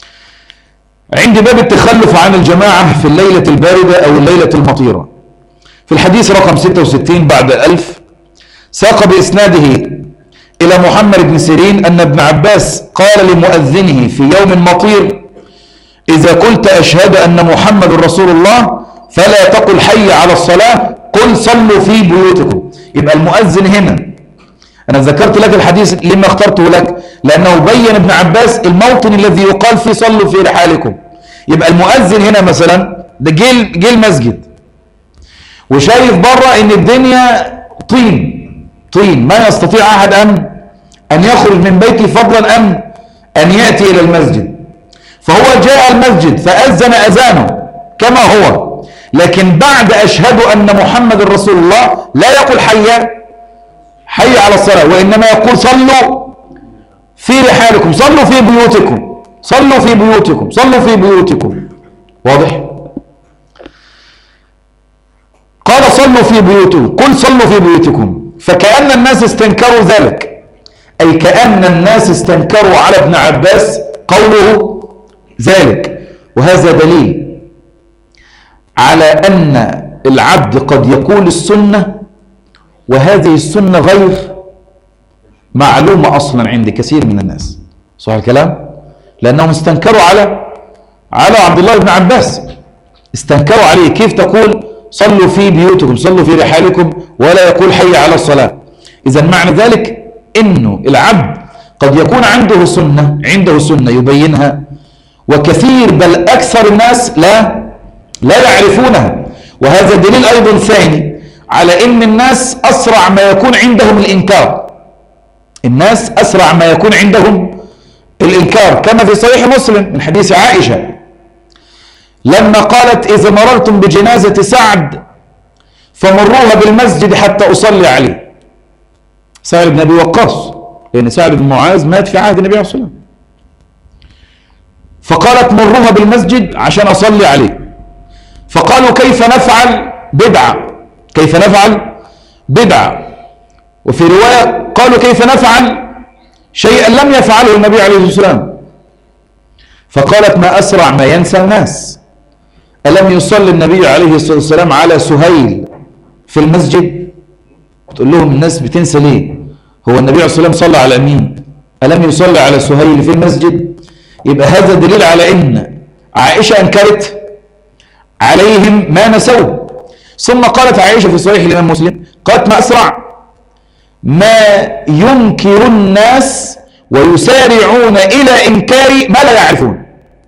[SPEAKER 1] عند باب التخلف عن الجماعة في الليلة الباردة أو الليلة المطيرة، في الحديث رقم ستة وستين بعد الألف، ساق بإسناده إلى محمد بن سيرين أن ابن عباس قال لمؤذنه في يوم مطير إذا قلت أشهد أن محمد رسول الله فلا تقل حي على الصلاة، قل صلوا في بيوتكم. يبقى المؤذن هنا، أنا ذكرت لك الحديث لما اخترته لك لأنه بين ابن عباس الموطن الذي يقال فيه صلوا في رحالكم. يبقى المؤذن هنا مثلا ده جيل جيل مسجد وشايف بره ان الدنيا طين طين، ما يستطيع احد ان ان يخرج من بيته فضلا ان ان ياتي الى المسجد، فهو جاء المسجد فاذن اذانه كما هو، لكن بعد اشهد ان محمد رسول الله لا يقول حي حي على الصلاه، وانما يقول صلوا في رحالكم، صلوا في بيوتكم، صلوا في بيوتكم، صلوا في بيوتكم. واضح؟ قال صلوا في بيوتكم، قل صلوا في بيوتكم. فكأن الناس استنكروا ذلك، أي كأن الناس استنكروا على ابن عباس قوله ذلك. وهذا دليل على أن العبد قد يقول السنة وهذه السنة غير معلومة أصلا عند كثير من الناس. صح الكلام؟ لأنهم استنكروا على على عبد الله بن عباس، استنكروا عليه. كيف تقول صلوا في بيوتكم، صلوا في رحالكم، ولا يقول حي على الصلاة؟ إذا معنى ذلك إنه العبد قد يكون عنده سنة عنده سنة يبينها، وكثير بل أكثر الناس لا لا يعرفونها. وهذا دليل أيضا ثاني على إن الناس أسرع ما يكون عندهم الإنكار، الناس أسرع ما يكون عندهم الإنكار، كما في صحيح مسلم من حديث عائشة لما قالت إذا مررتم بجنازة سعد فمروها بالمسجد حتى أصلي عليه. سعد بن أبي وقاص، لأن سعد بن معاذ مات في عهد النبي عليه الصلاة والسلام، فقالت مروها بالمسجد عشان أصلي عليه. فقالوا كيف نفعل؟ بدعة، كيف نفعل؟ بدعة. وفي رواية قالوا كيف نفعل؟ شيئا لم يفعله النبي عليه الصلاة والسلام. فقالت ما أسرع ما ينسى الناس، ألم يصلي النبي عليه الصلاة والسلام على سهيل في المسجد؟ تقول لهم الناس بتنسى ليه؟ هو النبي عليه الصلاة والسلام صلى على مين؟ ألم يصلي على سهيل في المسجد؟ يبقى هذا دليل على إن عائشة أنكرت عليهم ما نسوه. ثم قالت عائشة في صحيح الإمام مسلم، قالت ما أسرع ما ينكر الناس ويسارعون إلى إنكار ما لا يعرفون.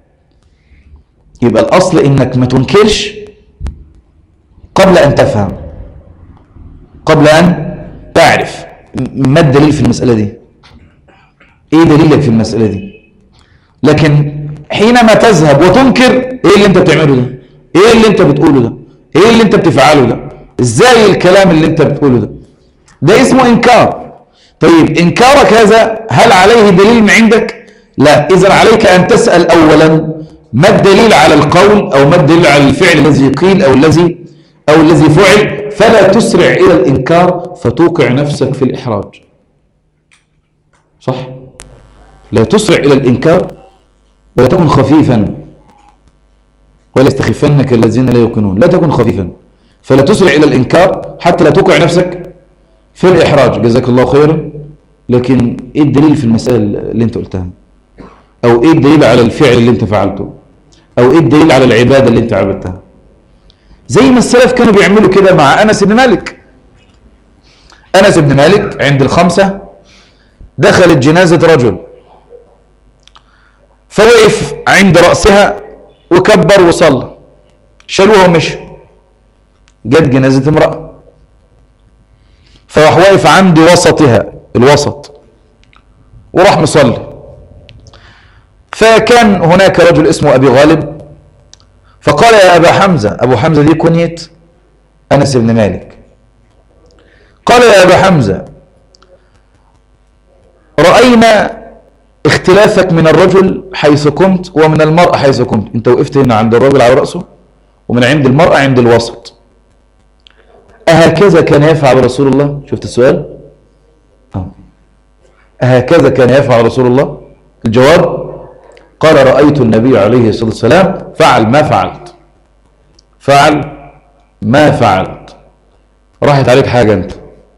[SPEAKER 1] يبقى الأصل إنك ما تنكرش قبل أن تفهم، قبل أن تعرف. ما الدليل في المسألة دي؟ إيه دليلك في المسألة دي؟ لكن حينما تذهب وتنكر، إيه اللي أنت بتعمله ده؟ إيه اللي أنت بتقوله ده؟ إيه اللي أنت بتفعله ده؟ إزاي الكلام اللي أنت بتقوله ده؟ ده اسمه إنكار. طيب إنكارك هذا هل عليه دليل من عندك؟ لا. إذن عليك أن تسأل أولا ما الدليل على القول، أو ما الدليل على الفعل الذي قيل أو الذي أو الذي فعل، فلا تسرع إلى الإنكار فتوقع نفسك في الإحراج. صح؟ لا تسرع إلى الإنكار ولا تكن خفيفا، ولا يستخفنك الذين لا يوقنون. لا تكن خفيفا، فلا تسرع إلى الإنكار حتى لا توقع نفسك في الإحراج. جزاك الله خيرا. لكن إيه الدليل في المسألة اللي أنت قلتها؟ أو إيه الدليل على الفعل اللي أنت فعلته؟ أو إيه الدليل على العبادة اللي أنت عبدتها؟ زي ما السلف كانوا بيعملوا كده مع أنس بن مالك. أنس بن مالك عند الخمسة دخلت جنازة رجل، فوقف عند رأسها وكبر وصلى، شالوها ومشوا. جت جنازة امرأة، فراح واقف عند وسطها، الوسط، وراح مصلي. فكان هناك رجل اسمه أبي غالب، فقال يا أبا حمزة، أبو حمزة دي كنية أنس بن مالك، قال يا أبا حمزة رأينا اختلافك من الرجل حيث كنت ومن المرأة حيث كنت. انت وقفت هنا عند الرجل على رأسه، ومن عند المرأة عند الوسط. أهكذا كان يفعل رسول الله؟ شفت السؤال؟ أه. أهكذا كان يفعل رسول الله؟ الجواب قال رأيت النبي عليه الصلاة والسلام فعل ما فعلت، فعل ما فعلت. راحت عليك حاجة انت.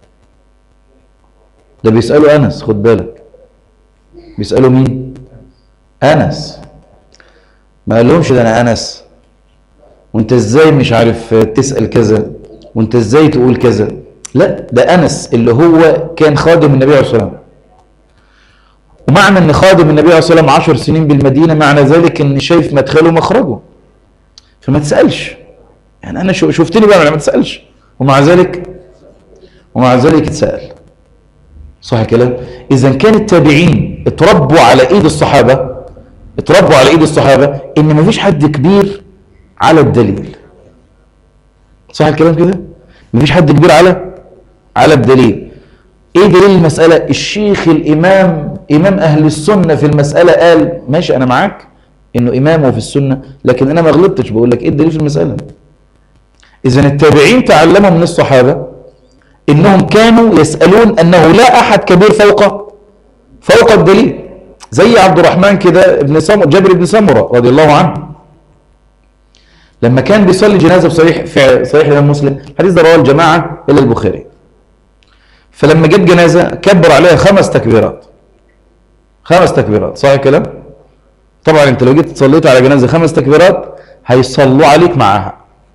[SPEAKER 1] ده بيسألوا أنس، خد بالك، بيسألوا مين؟ أنس. ما قال لهمش ده أنا أنس، وانت ازاي مش عارف تسأل كذا، وانت ازاي تقول كذا. لا، ده أنس اللي هو كان خادم النبي عليه الصلاة والسلام. ومعنى ان خادم النبي عليه الصلاة والسلام عشر سنين بالمدينة، معنى ذلك ان شايف مدخله ومخرجه، فما تسألش. يعني انا شفتني بقى ما تسألش، ومع ذلك ومع ذلك تسأل. صح الكلام؟ اذا كان التابعين اتربوا على ايد الصحابة، اتربوا على ايد الصحابة ان ما فيش حد كبير على الدليل. صح الكلام كده؟ ما فيش حد كبير على على الدليل. ايه دليل المسألة؟ الشيخ الامام، امام اهل السنة في المسألة قال ماشي انا معاك انه امامه في السنة، لكن انا ما غلطتش، بقول لك ايه الدليل في المسألة. اذا التابعين تعلموا من الصحابة انهم كانوا يسألون انه لا احد كبير فوق فوق الدليل. زي عبد الرحمن كده ابن سمرة، جابر بن سمرة رضي الله عنه، لما كان بيصلي جنازة في صحيح في صحيح الإمام مسلم، الحديث ده رواه الجماعة إلا البخاري. فلما جت جنازة كبر عليها خمس تكبيرات، خمس تكبيرات. صح الكلام؟ طبعا انت لو جيت صليت على جنازة خمس تكبيرات هيصلوا عليك معاها.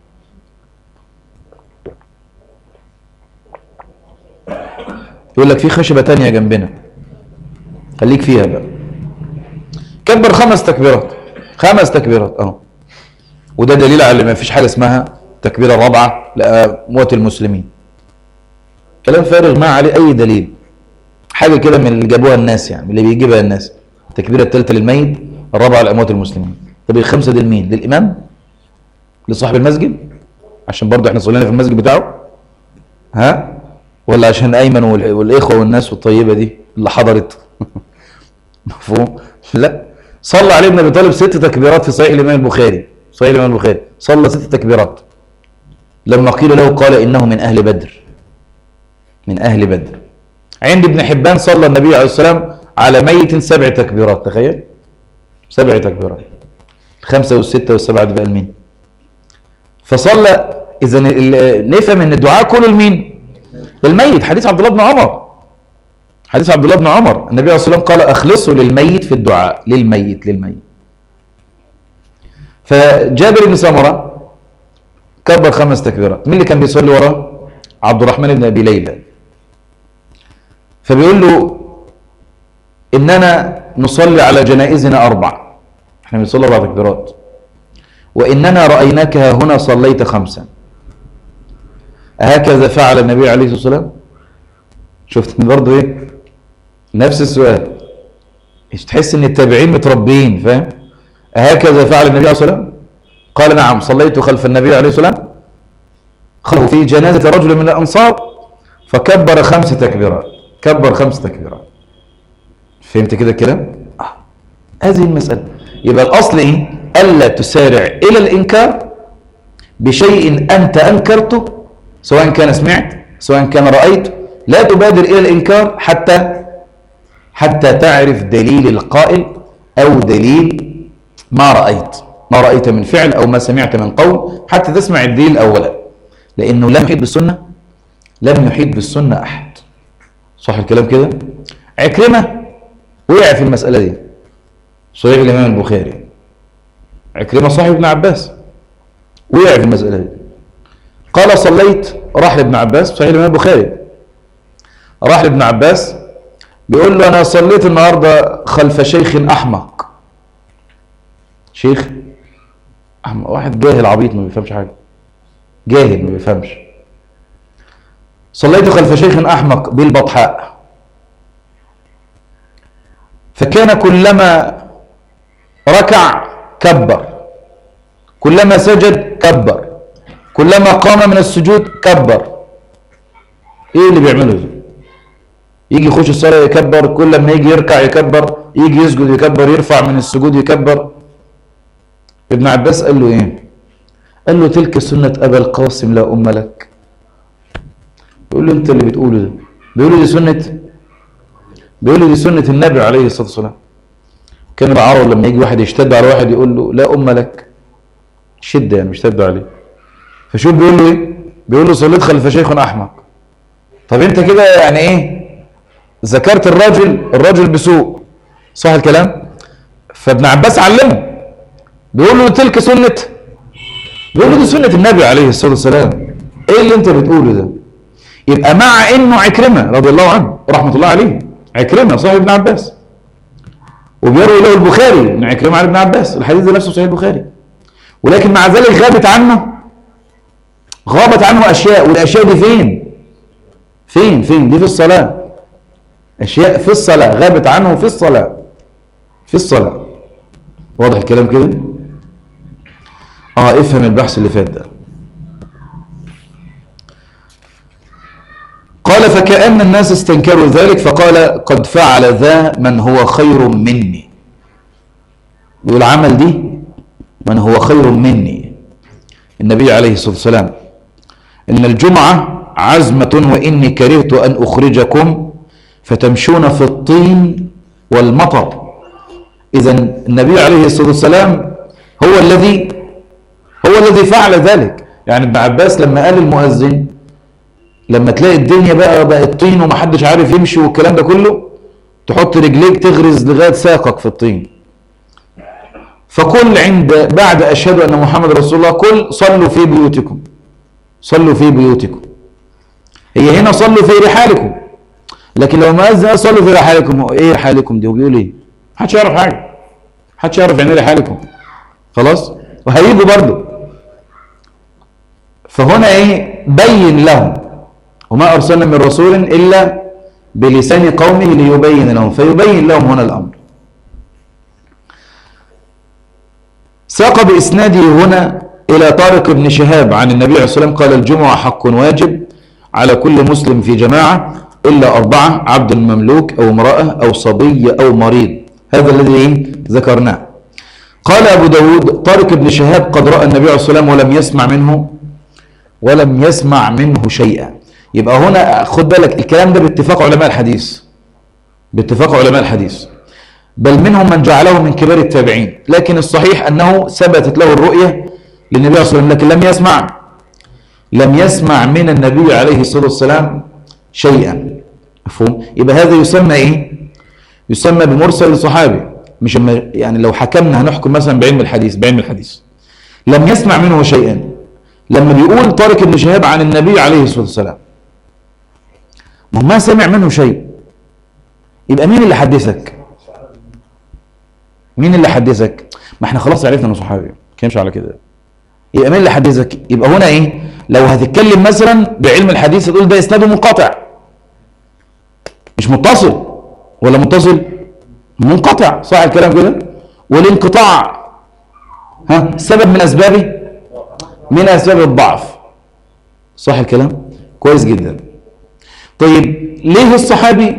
[SPEAKER 1] يقول لك في خشبة تانية جنبنا خليك فيها بقى. كبر خمس تكبيرات، خمس تكبيرات اهو. وده دليل على ما فيش حاجة اسمها تكبيرة رابعة لأموات المسلمين. كلام فارغ ما عليه أي دليل، حاجة كده من اللي جابوها الناس، يعني اللي بيجيبها الناس. التكبيرة الثالثة للميت، الرابعة لأموات المسلمين. طب الخمسة دي لمين؟ للإمام؟ لصاحب المسجد؟ عشان برضه احنا صلينا في المسجد بتاعه؟ ها؟ ولا عشان أيمن والإخوة والناس الطيبة دي اللي حضرت؟ مفهوم؟ لا، صلى عليه ابن أبي طالب ست تكبيرات في صحيح الإمام البخاري، صحيح الإمام البخاري صلى ست تكبيرات. لما قيل له قال إنه من أهل بدر، من أهل بدر. عند ابن حبان صلى النبي عليه الصلاة والسلام على ميت سبع تكبيرات. تخيل سبع تكبيرات، الخمسة والستة والسبعة دي بقى لمين؟ فصلى. إذا نفهم إن الدعاء كله لمين؟ للميت. حديث عبد الله بن عمر، حديث عبد الله بن عمر النبي عليه الصلاة والسلام قال أخلصوا للميت في الدعاء. للميت للميت. فجابر بن سمرة كبر خمس تكبيرات. مين اللي كان بيصلي وراه؟ عبد الرحمن بن أبي ليلى. فبيقول له إننا نصلي على جنائزنا أربع، احنا بنصلي أربع تكبيرات، وإننا رأيناك هنا صليت خمسا، هكذا فعل النبي عليه الصلاة والسلام؟ شفت برضه ايه؟ نفس السؤال. ايش تحس ان التابعين متربيين، فاهم؟ هكذا فعل النبي عليه الصلاة والسلام؟ قال نعم، صليت خلف النبي عليه الصلاة والسلام خلفه في جنازة رجل من الأنصار فكبر خمس تكبيرات. كبر خمس تكبيرات. فهمت كده الكلام؟ آه. هذه المسألة. يبقى الأصل إيه؟ ألا تسارع إلى الإنكار بشيء أنت أنكرته، سواء كان سمعت سواء كان رأيت. لا تبادر إلى الإنكار حتى حتى تعرف دليل القائل أو دليل ما رأيت ما رأيت من فعل أو ما سمعت من قول، حتى تسمع الدليل أولا. لأنه لم يحيط بالسنة لم يحيط بالسنة أحد. صح الكلام كده؟ عكرمة وقع في المسألة دي، صحيح الإمام البخاري. عكرمة صاحب ابن عباس وقع في المسألة دي. قال صليت، راح لابن عباس، صحيح الإمام البخاري، راح لابن عباس بيقول له أنا صليت النهاردة خلف شيخ أحمق. شيخ أحمق، واحد جاهل عبيط ما بيفهمش حاجة، جاهل ما بيفهمش. صليت خلف شيخ أحمق بالبطحاء، فكان كلما ركع كبر، كلما سجد كبر، كلما قام من السجود كبر. ايه اللي بيعمله ده؟ يجي يخش الصلاة يكبر، كل ما يجي يركع يكبر، يجي يسجد يكبر، يرفع من السجود يكبر. ابن عباس قال له ايه؟ قال له تلك سنة أبا القاسم لا أم لك. يقول له انت اللي بتقوله ده. بيقول له دي سنة بيقول له دي سنة النبي عليه الصلاة والسلام. كان العرب لما يجي واحد يشتد على واحد يقول له لا أم لك، شدة يعني مش شد عليه. فشوف بيقول له ايه؟ بيقول له صليت خلف شيخ أحمق. طب انت كده يعني ايه؟ ذكرت الرجل الرجل بسوء. صح الكلام؟ فابن عباس علمه، بيقول له تلك سنة بيقول له دي سنة النبي عليه الصلاة والسلام. ايه اللي انت بتقوله ده؟ يبقى مع انه عكرمة رضي الله عنه ورحمة الله عليه، عكرمة صاحب ابن عباس، وبيروي له البخاري ان عكرمة على ابن عباس، الحديث ده نفسه صحيح البخاري، ولكن مع ذلك غابت عنه غابت عنه اشياء. والاشياء دي فين؟ فين فين دي في الصلاة. اشياء في الصلاة غابت عنه في الصلاة في الصلاة. واضح الكلام كده؟ اه افهم البحث اللي فات ده. قال فكأن الناس استنكروا ذلك فقال قد فعل ذا من هو خير مني. يقول عمل دي من هو خير مني. النبي عليه الصلاة والسلام إن الجمعة عزمة وإني كرهت أن أخرجكم فتمشون في الطين والمطر. إذا النبي عليه الصلاة والسلام هو الذي هو الذي فعل ذلك. يعني ابن عباس لما قال المؤذن لما تلاقي الدنيا بقى بقت طين ومحدش عارف يمشي والكلام ده كله، تحط رجليك تغرز لغاية ساقك في الطين، فقل عند بعد أشهد أن محمد رسول الله قل صلوا في بيوتكم صلوا في بيوتكم. هي هنا صلوا في رحالكم، لكن لو مؤذن صلوا في رحالكم، ايه رحالكم دي؟ وبيقول ايه؟ محدش يعرف حاجة، محدش يعرف يعني ايه رحالكم. خلاص؟ وهيجوا برضه. فهنا ايه؟ بين لهم وما أرسلنا من رسول إلا بلسان قومه ليبين لهم، فيبين لهم هنا الأمر. ساق بإسناده هنا إلى طارق بن شهاب عن النبي عليه الصلاة والسلام قال الجمعة حق واجب على كل مسلم في جماعة إلا أربعة: عبد مملوك أو امرأة أو صبي أو مريض. هذا الذي ذكرناه. قال أبو داود طارق بن شهاب قد رأى النبي عليه الصلاة والسلام ولم يسمع منه ولم يسمع منه شيئا. يبقى هنا خد بالك الكلام ده باتفاق علماء الحديث، باتفاق علماء الحديث، بل منهم من جعله من كبار التابعين، لكن الصحيح أنه ثبتت له الرؤية للنبي صلى الله عليه وسلم، لكن لم يسمع لم يسمع من النبي عليه الصلاة والسلام شيئا. مفهوم؟ يبقى هذا يسمى إيه؟ يسمى بمرسل الصحابي. مش يعني لو حكمنا هنحكم مثلا بعلم الحديث بعلم الحديث لم يسمع منه شيئا. لما بيقول طارق بن شهاب عن النبي عليه الصلاة والسلام ما سمع منه شيء، يبقى مين اللي حدثك؟ مين اللي حدثك؟ ما احنا خلاص عرفنا انه صحابي، ما كانش على كده. يبقى مين اللي حدثك؟ يبقى هنا ايه؟ لو هتتكلم مثلا بعلم الحديث تقول ده اسناده منقطع، مش متصل. ولا متصل؟ منقطع، صح الكلام كده؟ والانقطاع ها سبب من اسبابه من اسباب الضعف، صح الكلام؟ كويس جدا. طيب ليه الصحابي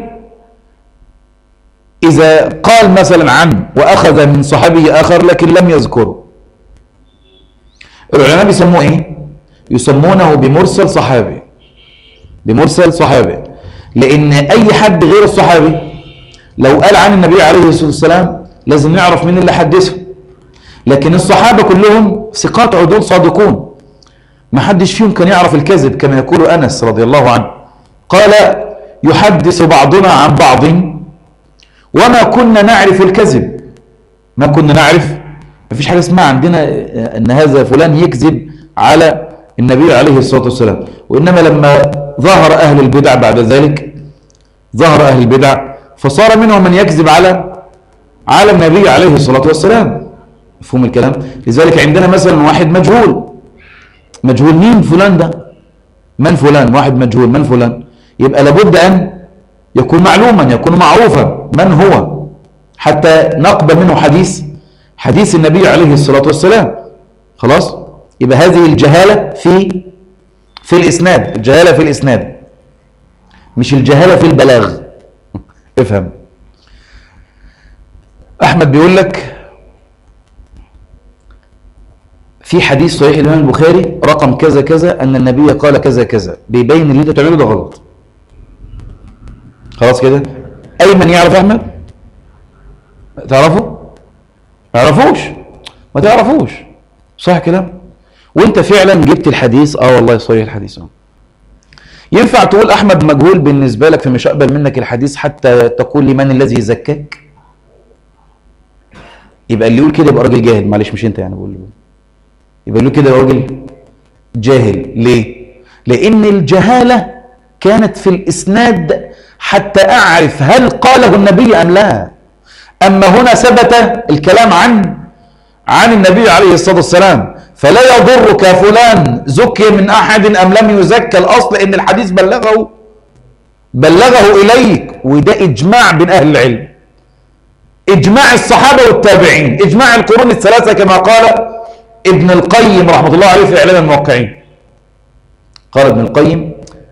[SPEAKER 1] إذا قال مثلا عن وأخذ من صحابي آخر لكن لم يذكره، العلماء بيسموه إيه؟ يسمونه بمرسل صحابي. بمرسل صحابي، لأن أي حد غير الصحابي لو قال عن النبي عليه الصلاة والسلام لازم نعرف مين اللي حدثه. لكن الصحابة كلهم ثقات عدول صادقون، ما حدش فيهم كان يعرف الكذب، كما يقول أنس رضي الله عنه قال يحدث بعضنا عن بعض وما كنا نعرف الكذب. ما كنا نعرف، ما فيش حاجة اسمها عندنا أن هذا فلان يكذب على النبي عليه الصلاة والسلام. وإنما لما ظهر أهل البدع بعد ذلك، ظهر أهل البدع فصار منهم من يكذب على على النبي عليه الصلاة والسلام. مفهوم الكلام؟ لذلك عندنا مثلا واحد مجهول، مجهول مين فلان ده؟ من فلان؟ واحد مجهول، من فلان؟ يبقى لابد أن يكون معلوما، يكون معروفا من هو، حتى نقبل منه حديث حديث النبي عليه الصلاة والسلام. خلاص؟ يبقى هذه الجهالة في في الإسناد، الجهالة في الإسناد، مش الجهالة في البلاغ. افهم. أحمد بيقول لك في حديث صحيح الإمام البخاري رقم كذا كذا أن النبي قال كذا كذا، بيبين اللي أنت بتعمله ده غلط. خلاص كده؟ أيمن يعرف أحمد؟ تعرفه؟ ما تعرفوش؟ ما تعرفوش، صح كلام؟ وأنت فعلا جبت الحديث، آه والله صحيح الحديث. آه ينفع تقول أحمد مجهول بالنسبة لك فمش أقبل منك الحديث حتى تقول لي من الذي زكاك؟ يبقى اللي يقول كده يبقى راجل جاهل. معلش مش أنت يعني بقول له، يبقى له كده راجل جاهل. ليه؟ لأن الجهالة كانت في الإسناد حتى أعرف هل قاله النبي أم لا. أما هنا ثبت الكلام عن عن النبي عليه الصلاة والسلام، فلا يضرك فلان زكي من أحد أم لم يزكى، الأصل إن الحديث بلغه بلغه إليك. وده إجماع بين أهل العلم، إجماع الصحابة والتابعين، إجماع القرون الثلاثة، كما قال ابن القيم رحمة الله عليه في إعلام الموقعين. قال ابن القيم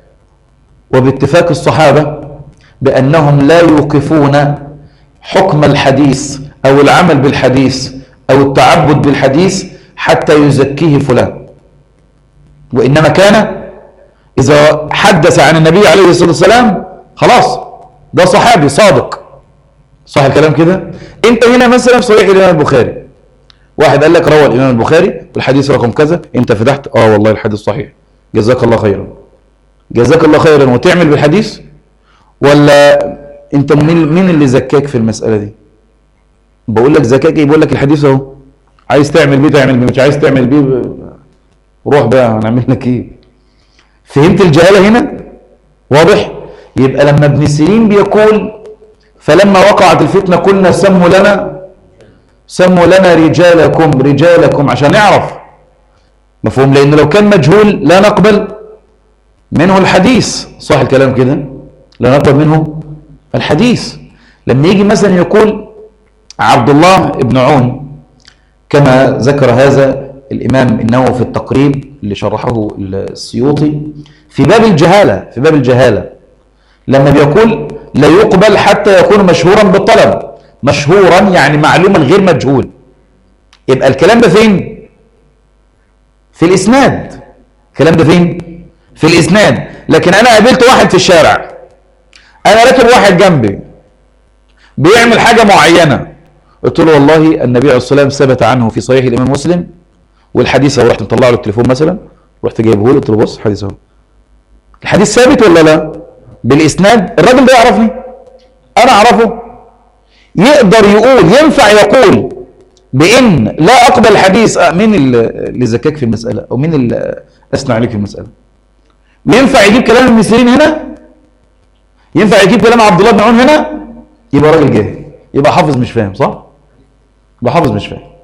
[SPEAKER 1] وباتفاق الصحابة بأنهم لا يوقفون حكم الحديث أو العمل بالحديث أو التعبد بالحديث حتى يزكيه فلان، وإنما كان إذا حدث عن النبي عليه الصلاة والسلام خلاص ده صحابي صادق، صح الكلام كده؟ أنت هنا مثلا في صحيح الإمام البخاري، واحد قال لك روى الإمام البخاري والحديث رقم كذا، أنت فتحت آه والله الحديث صحيح، جزاك الله خيرا، جزاك الله خيرا، وتعمل بالحديث؟ ولا أنت مين مين اللي زكاك في المسألة دي؟ بقول لك زكاك إيه؟ بقول لك الحديث أهو، عايز تعمل بيه تعمل بيه، مش عايز تعمل بيه روح بقى، هنعمل لك إيه؟ فهمت الجهالة هنا؟ واضح؟ يبقى لما ابن سيرين بيقول فلما وقعت الفتنة قلنا سموا لنا سموا لنا رجالكم رجالكم عشان نعرف. مفهوم؟ لأن لو كان مجهول لا نقبل منه الحديث، صح الكلام كده؟ لا نقبل منه الحديث. لما يجي مثلا يقول عبد الله بن عون كما ذكر هذا الإمام النووي في التقريب اللي شرحه السيوطي في باب الجهالة، في باب الجهالة لما بيقول لا يقبل حتى يكون مشهورا بالطلب، مشهورا يعني معلوما غير مجهول، يبقى الكلام ده فين؟ في الإسناد. الكلام ده فين؟ في الإسناد. لكن أنا قابلت واحد في الشارع، أنا راكب واحد جنبي بيعمل حاجة معينة، قلت له والله النبي عليه الصلاة والسلام ثبت عنه في صحيح الإمام مسلم والحديث اهو، رحت مطلع له التليفون مثلا، رحت جايبه له قلت له بص الحديث اهو، الحديث ثابت ولا لا بالإسناد؟ الراجل ده يعرفني، أنا أعرفه، يقدر يقول، ينفع يقول بإن لا أقبل الحديث. مين اللي زكاك في المسألة، أو مين اللي أثنى عليك في المسألة؟ ينفع يجيب كلام ابن سيرين هنا؟ ينفع يجيب كلام عبد الله بن عون هنا؟ يبقى راجل جاهل، يبقى حافظ مش فاهم، صح؟ يبقى حافظ مش فاهم،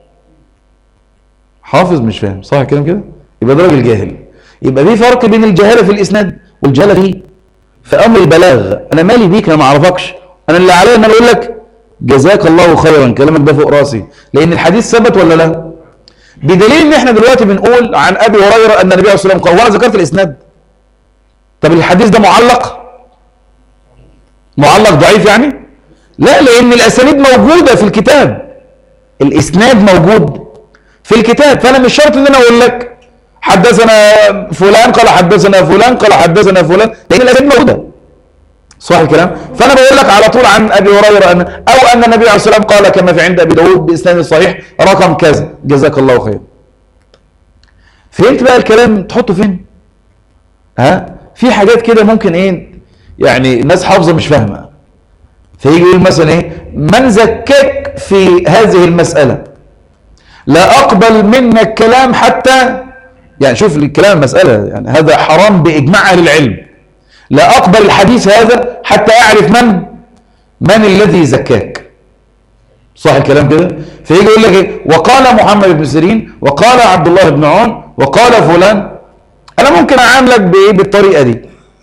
[SPEAKER 1] حافظ مش فاهم، صح الكلام كده؟ يبقى ده راجل جاهل. يبقى في فرق بين الجهالة في الإسناد والجهالة في في أمر البلاغ. أنا مالي بيك، أنا ما أعرفكش، أنا اللي عليا إن أنا أقول لك جزاك الله خيرا، كلامك ده فوق راسي، لأن الحديث ثبت ولا لا؟ بدليل إن إحنا دلوقتي بنقول عن أبي هريرة أن النبي عليه الصلاة والسلام قال، وأنا ذكرت الإسناد. طب الحديث ده معلق؟ معلق ضعيف يعني؟ لا، لأن الأسانيد موجودة في الكتاب، الإسناد موجود في الكتاب، فأنا مش شرط إن أنا أقول لك حدثنا فلان قال حدثنا فلان قال حدثنا فلان، لأن الأسانيد موجودة، صح الكلام؟ فأنا بقول لك على طول عن أبي هريرة أن أو أن النبي عليه الصلاة والسلام قال كما في عند أبي داود بإسناد صحيح رقم كذا، جزاك الله خير. فهمت بقى الكلام تحطه فين؟ ها؟ في حاجات كده ممكن إيه يعني الناس حافظة مش فاهمة، فيجي يقول مثلا إيه من زكاك في هذه المسألة لا أقبل منك كلام حتى، يعني شوف الكلام المسألة، يعني هذا حرام بإجماع أهل العلم، لا أقبل الحديث هذا حتى أعرف من من الذي زكاك، صح الكلام كده؟ فيجي يقول لك إيه وقال محمد بن سيرين وقال عبد الله بن عون وقال فلان. أنا ممكن أعاملك بإيه بالطريقة دي،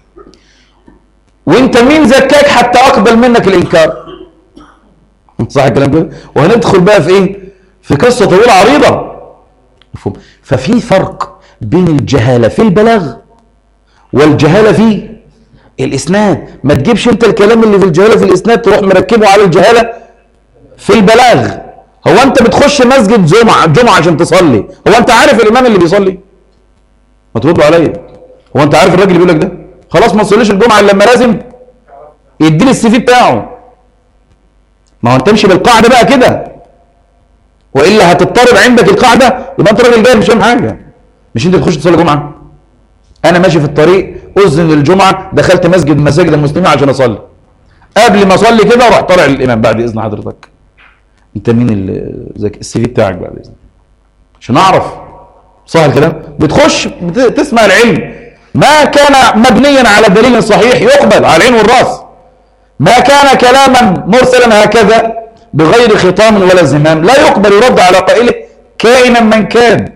[SPEAKER 1] وأنت مين زكاك حتى أقبل منك الإنكار، صح الكلام كده؟ وهندخل بقى في إيه؟ في قصة طويلة عريضة، مفهوم؟ ففي فرق بين الجهالة في البلاغ والجهالة في الإسناد. ما تجيبش أنت الكلام اللي في الجهالة في الإسناد تروح مركبه على الجهالة في البلاغ. هو أنت بتخش مسجد جمعة جمعة عشان تصلي، هو أنت عارف الإمام اللي بيصلي؟ ما تردوا عليا، هو أنت عارف الراجل اللي بيقول لك ده؟ خلاص ما تصليش الجمعة إلا لما لازم يديني السي في بتاعه. ما هو أنت امشي بالقاعدة بقى كده، وإلا هتضطرب عندك القاعدة، يبقى أنت راجل جاي مش فاهم حاجة. مش أنت تخش تصلي جمعة؟ أنا ماشي في الطريق أذن الجمعة، دخلت مسجد مساجد المسلمين عشان أصلي، قبل ما أصلي كده راح طالع الإمام بعد إذن حضرتك. أنت مين اللي زك السي في بتاعك بعد إذن؟ عشان أعرف، صح الكلام؟ بتخش تسمع العلم، ما كان مبنيا على دليل صحيح يقبل على العين والراس، ما كان كلاما مرسلا هكذا بغير خطام ولا زمام لا يقبل يرد على قائله كائنا من كان،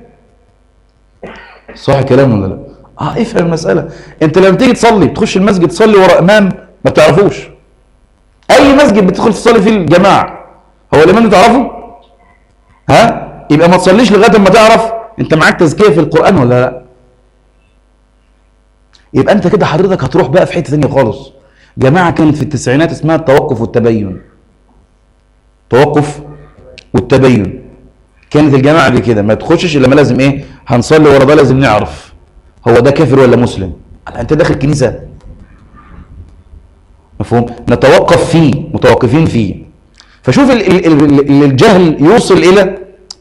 [SPEAKER 1] صح الكلام ولا لا؟ اه افهم المسألة. انت لما تيجي تصلي تخش المسجد تصلي ورا امام ما تعرفوش، اي مسجد بتدخل تصلي فيه الجماعة هو الامام اللي تعرفه؟ ها؟ يبقى ما تصليش لغاية ما تعرف انت معاك تزكية في القرآن ولا لا. يبقى انت كده حضرتك هتروح بقى في حتة ثانية خالص. جماعة كانت في التسعينات اسمها التوقف والتبين، توقف والتبين، كانت الجماعة دي كده ما تخشش الا ما لازم ايه هنصلي ورا ده، لازم نعرف هو ده كافر ولا مسلم، انت داخل كنيسة، مفهوم؟ نتوقف فيه، متوقفين فيه. فشوف ال ال ال الجهل يوصل الى